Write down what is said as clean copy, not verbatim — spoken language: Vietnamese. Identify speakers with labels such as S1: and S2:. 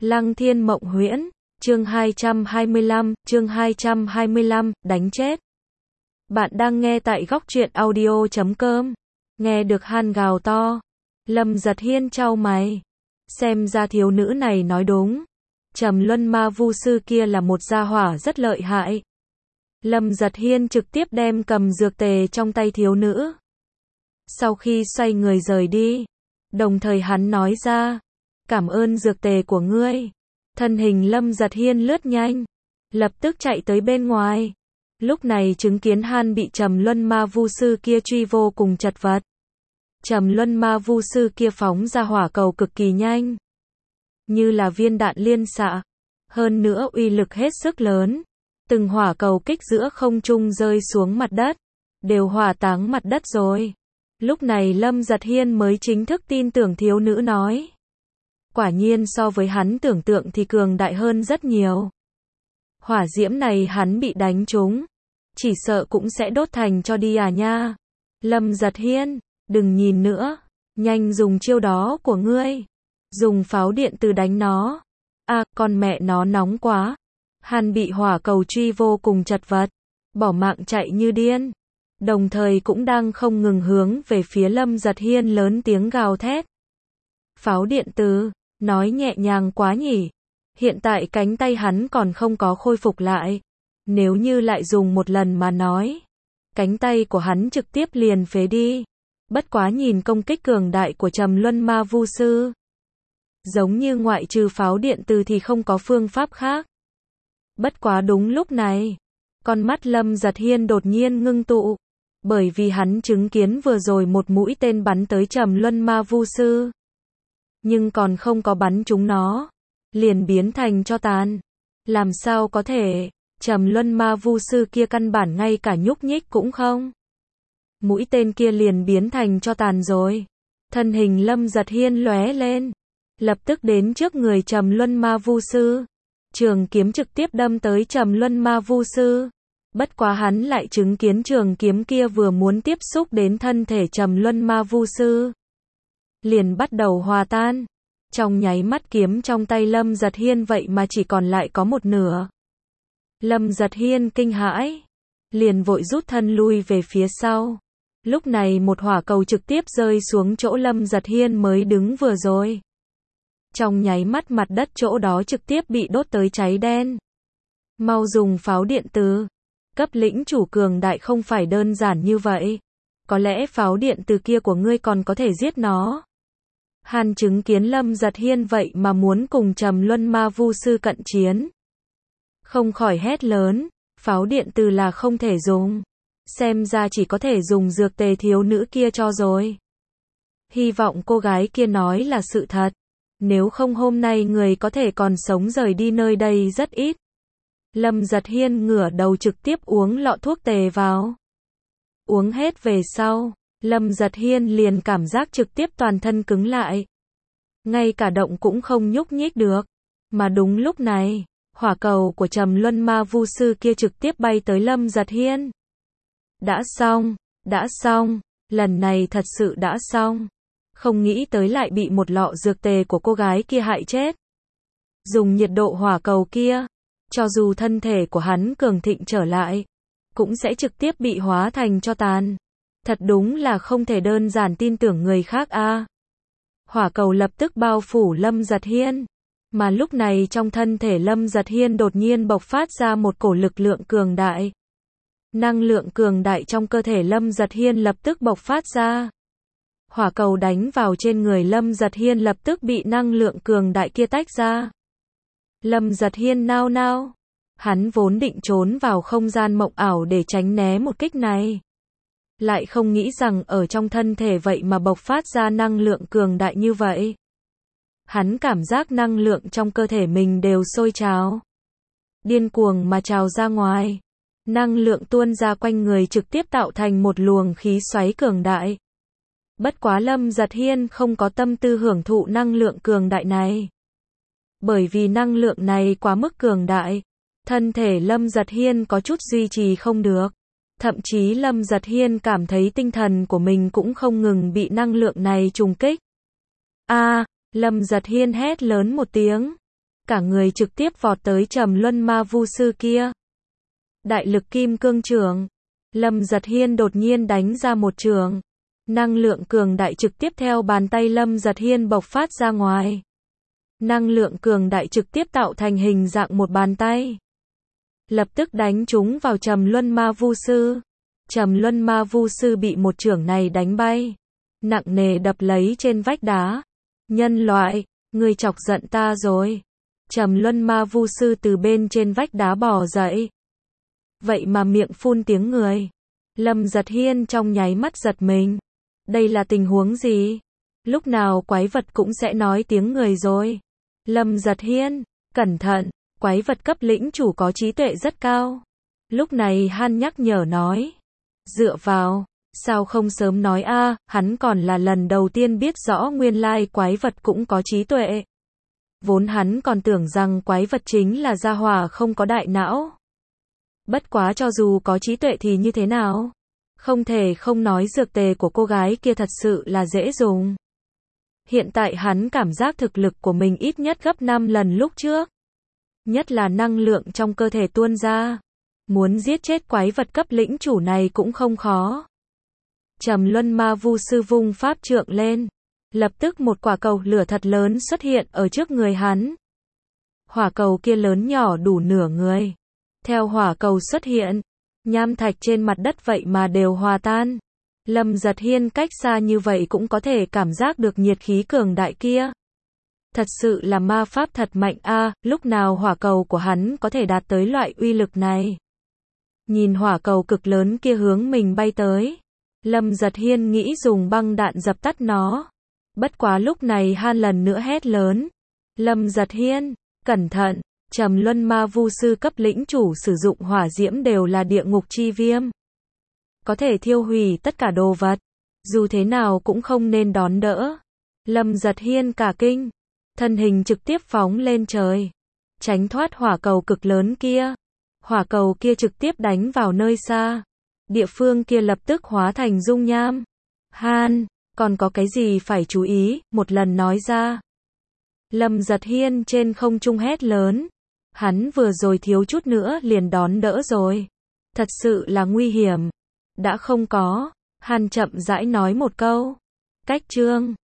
S1: Lăng Thiên Mộng Huyễn, chương 225, đánh chết. Bạn đang nghe tại góc truyện audio.com. Nghe được han gào to. Lâm Giật Hiên chau mày. Xem ra thiếu nữ này nói đúng. Trầm Luân Ma Vu Sư kia là một gia hỏa rất lợi hại. Lâm Giật Hiên trực tiếp đem cầm dược tề trong tay thiếu nữ. Sau khi xoay người rời đi, đồng thời hắn nói ra, cảm ơn dược tề của ngươi. Thân hình Lâm Giật Hiên lướt nhanh, lập tức chạy tới bên ngoài. Lúc này chứng kiến han bị Trầm Luân Ma Vu Sư kia truy vô cùng chật vật. Trầm Luân Ma Vu Sư kia phóng ra hỏa cầu cực kỳ nhanh, như là viên đạn liên xạ, hơn nữa uy lực hết sức lớn. Từng hỏa cầu kích giữa không trung rơi xuống mặt đất, đều hỏa táng mặt đất rồi. Lúc này Lâm Giật Hiên mới chính thức tin tưởng thiếu nữ nói. Quả nhiên so với hắn tưởng tượng thì cường đại hơn rất nhiều. Hỏa diễm này hắn bị đánh trúng, chỉ sợ cũng sẽ đốt thành cho đi à nha. Lâm Giật Hiên, đừng nhìn nữa, nhanh dùng chiêu đó của ngươi. Dùng pháo điện từ đánh nó. À, con mẹ nó nóng quá. Hắn bị hỏa cầu truy vô cùng chật vật, bỏ mạng chạy như điên. Đồng thời cũng đang không ngừng hướng về phía Lâm Giật Hiên lớn tiếng gào thét. Pháo điện từ, nói nhẹ nhàng quá nhỉ. Hiện tại cánh tay hắn còn không có khôi phục lại. Nếu như lại dùng một lần mà nói, cánh tay của hắn trực tiếp liền phế đi. Bất quá nhìn công kích cường đại của Trầm Luân Ma Vu Sư, giống như ngoại trừ pháo điện từ thì không có phương pháp khác. Bất quá đúng lúc này, con mắt Lâm Giật Hiên đột nhiên ngưng tụ, bởi vì hắn chứng kiến vừa rồi một mũi tên bắn tới Trầm Luân Ma Vu Sư, nhưng còn không có bắn trúng nó, liền biến thành tro tàn. Làm sao có thể, Trầm Luân Ma Vu Sư kia căn bản ngay cả nhúc nhích cũng không. Mũi tên kia liền biến thành tro tàn rồi. Thân hình Lâm Giật Hiên lóe lên, lập tức đến trước người Trầm Luân Ma Vu Sư. Trường kiếm trực tiếp đâm tới Trầm Luân Ma Vu Sư. Bất quá hắn lại chứng kiến trường kiếm kia vừa muốn tiếp xúc đến thân thể Trầm Luân Ma Vu Sư, liền bắt đầu hòa tan. Trong nháy mắt kiếm trong tay Lâm Giật Hiên vậy mà chỉ còn lại có một nửa. Lâm Giật Hiên kinh hãi, liền vội rút thân lui về phía sau. Lúc này một hỏa cầu trực tiếp rơi xuống chỗ Lâm Giật Hiên mới đứng vừa rồi. Trong nháy mắt mặt đất chỗ đó trực tiếp bị đốt tới cháy đen. Mau dùng pháo điện từ. Cấp lĩnh chủ cường đại không phải đơn giản như vậy. Có lẽ pháo điện từ kia của ngươi còn có thể giết nó. Hàn chứng kiến Lâm Giật Hiên vậy mà muốn cùng Trầm Luân Ma Vu Sư cận chiến, không khỏi hét lớn, pháo điện từ là không thể dùng. Xem ra chỉ có thể dùng dược tề thiếu nữ kia cho rồi. Hy vọng cô gái kia nói là sự thật. Nếu không hôm nay người có thể còn sống rời đi nơi đây rất ít. Lâm Giật Hiên ngửa đầu trực tiếp uống lọ thuốc tề vào. Uống hết về sau, Lâm Giật Hiên liền cảm giác trực tiếp toàn thân cứng lại. Ngay cả động cũng không nhúc nhích được. Mà đúng lúc này, hỏa cầu của Trầm Luân Ma Vu Sư kia trực tiếp bay tới Lâm Giật Hiên. Đã xong, lần này thật sự đã xong. Không nghĩ tới lại bị một lọ dược tề của cô gái kia hại chết. Dùng nhiệt độ hỏa cầu kia, cho dù thân thể của hắn cường thịnh trở lại, cũng sẽ trực tiếp bị hóa thành tro tàn. Thật đúng là không thể đơn giản tin tưởng người khác a. Hỏa cầu lập tức bao phủ Lâm Giật Hiên. Mà lúc này trong thân thể Lâm Giật Hiên đột nhiên bộc phát ra một cổ lực lượng cường đại. Năng lượng cường đại trong cơ thể Lâm Giật Hiên lập tức bộc phát ra. Hỏa cầu đánh vào trên người Lâm Giật Hiên lập tức bị năng lượng cường đại kia tách ra. Lâm Giật Hiên nao nao. Hắn vốn định trốn vào không gian mộng ảo để tránh né một kích này. Lại không nghĩ rằng ở trong thân thể vậy mà bộc phát ra năng lượng cường đại như vậy. Hắn cảm giác năng lượng trong cơ thể mình đều sôi trào, điên cuồng mà trào ra ngoài. Năng lượng tuôn ra quanh người trực tiếp tạo thành một luồng khí xoáy cường đại. Bất quá Lâm Giật Hiên không có tâm tư hưởng thụ năng lượng cường đại này. Bởi vì năng lượng này quá mức cường đại, thân thể Lâm Giật Hiên có chút duy trì không được. Thậm chí Lâm Giật Hiên cảm thấy tinh thần của mình cũng không ngừng bị năng lượng này trùng kích. Lâm Giật Hiên hét lớn một tiếng. cả người trực tiếp vọt tới Trầm Luân Ma Vu Sư kia. Đại lực kim cương trường. Lâm Giật Hiên đột nhiên đánh ra một trường. Năng lượng cường đại trực tiếp theo bàn tay Lâm Giật Hiên bộc phát ra ngoài. Năng lượng cường đại trực tiếp tạo thành hình dạng một bàn tay. Lập tức đánh trúng vào Trầm Luân Ma Vu Sư. Trầm Luân Ma Vu Sư bị một chưởng này đánh bay. Nặng nề đập lấy trên vách đá. Nhân loại, ngươi chọc giận ta rồi. Trầm Luân Ma Vu Sư từ bên trên vách đá bò dậy. Vậy mà miệng phun tiếng người. Lâm Giật Hiên trong nháy mắt giật mình. Đây là tình huống gì? Lúc nào quái vật cũng sẽ nói tiếng người rồi. Lâm Giật Hiên, cẩn thận, quái vật cấp lĩnh chủ có trí tuệ rất cao. Lúc này Han nhắc nhở nói. Dựa vào, sao không sớm nói a, hắn còn là lần đầu tiên biết rõ nguyên lai quái vật cũng có trí tuệ. Vốn hắn còn tưởng rằng quái vật chính là gia hỏa không có đại não. Bất quá cho dù có trí tuệ thì như thế nào? Không thể không nói dược tề của cô gái kia thật sự là dễ dùng. Hiện tại hắn cảm giác thực lực của mình ít nhất gấp 5 lần lúc trước. Nhất là năng lượng trong cơ thể tuôn ra. Muốn giết chết quái vật cấp lĩnh chủ này cũng không khó. Trầm Luân Ma Vu Sư vung pháp trượng lên. Lập tức một quả cầu lửa thật lớn xuất hiện ở trước người hắn. Hỏa cầu kia lớn nhỏ đủ nửa người. Theo hỏa cầu xuất hiện, nham thạch trên mặt đất vậy mà đều hòa tan. Lâm Giật Hiên cách xa như vậy cũng có thể cảm giác được nhiệt khí cường đại kia. Thật sự là ma pháp thật mạnh a, lúc nào hỏa cầu của hắn có thể đạt tới loại uy lực này. Nhìn hỏa cầu cực lớn kia hướng mình bay tới. Lâm Giật Hiên nghĩ dùng băng đạn dập tắt nó. Bất quá lúc này Han lần nữa hét lớn. Lâm Giật Hiên, cẩn thận, Trầm Luân Ma Vu Sư cấp lĩnh chủ sử dụng hỏa diễm đều là địa ngục chi viêm. Có thể thiêu hủy tất cả đồ vật. Dù thế nào cũng không nên đón đỡ. Lâm Giật Hiên cả kinh. Thân hình trực tiếp phóng lên trời. Tránh thoát hỏa cầu cực lớn kia. Hỏa cầu kia trực tiếp đánh vào nơi xa. Địa phương kia lập tức hóa thành dung nham. Han, còn có cái gì phải chú ý, một lần nói ra. Lâm Giật Hiên trên không trung hét lớn. Hắn vừa rồi thiếu chút nữa liền đón đỡ rồi. Thật sự là nguy hiểm. Đã không có. Han chậm rãi nói một câu. Cách chương